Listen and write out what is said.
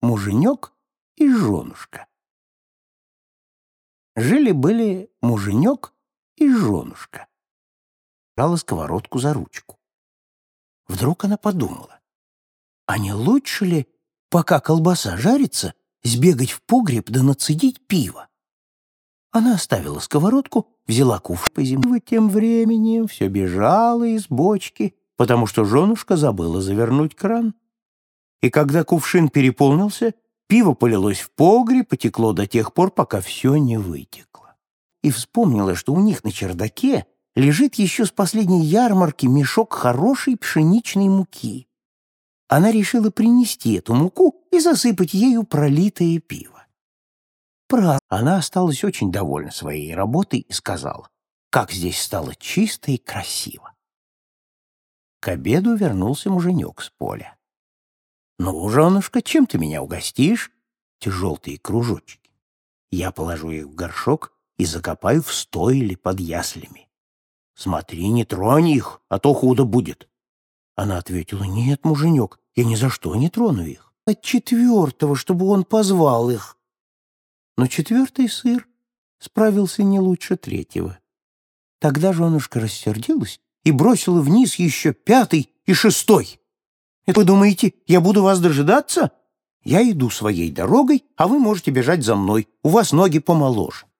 Муженек и женушка. Жили-были муженек и женушка. Брала сковородку за ручку. Вдруг она подумала, а не лучше ли, пока колбаса жарится, сбегать в погреб да нацедить пиво? Она оставила сковородку, взяла кувшин по земле. Тем временем все бежало из бочки, потому что женушка забыла завернуть кран. И когда кувшин переполнился, пиво полилось в погреб, потекло до тех пор, пока все не вытекло. И вспомнила, что у них на чердаке лежит еще с последней ярмарки мешок хорошей пшеничной муки. Она решила принести эту муку и засыпать ею пролитое пиво. Правда, она осталась очень довольна своей работой и сказала, как здесь стало чисто и красиво. К обеду вернулся муженек с поля. «Ну, женушка, чем ты меня угостишь?» «Те желтые кружочки. Я положу их в горшок и закопаю в стойле под яслями. Смотри, не тронь их, а то худо будет». Она ответила, «Нет, муженек, я ни за что не трону их. От четвертого, чтобы он позвал их». Но четвертый сыр справился не лучше третьего. Тогда женушка рассердилась и бросила вниз еще пятый и шестой. «Это вы думаете, я буду вас дожидаться? Я иду своей дорогой, а вы можете бежать за мной, у вас ноги помоложе».